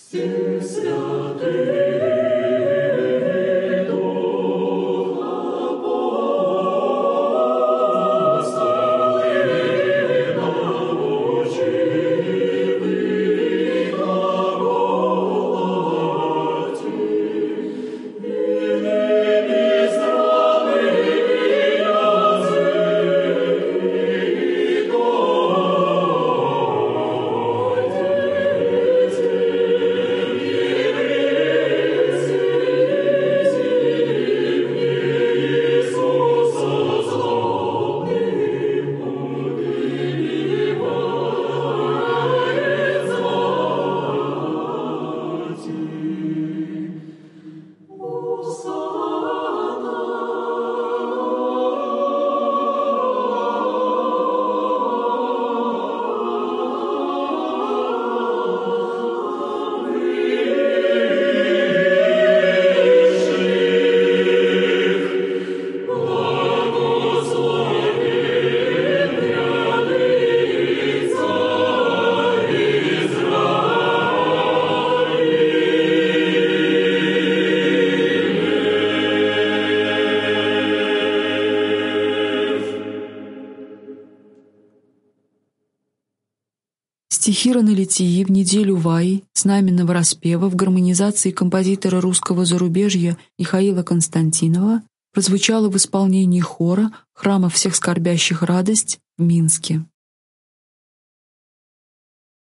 Стихи Ранелитии в неделю Ваи, знаменного распева в гармонизации композитора русского зарубежья Михаила Константинова прозвучало в исполнении хора Храма всех скорбящих радость в Минске.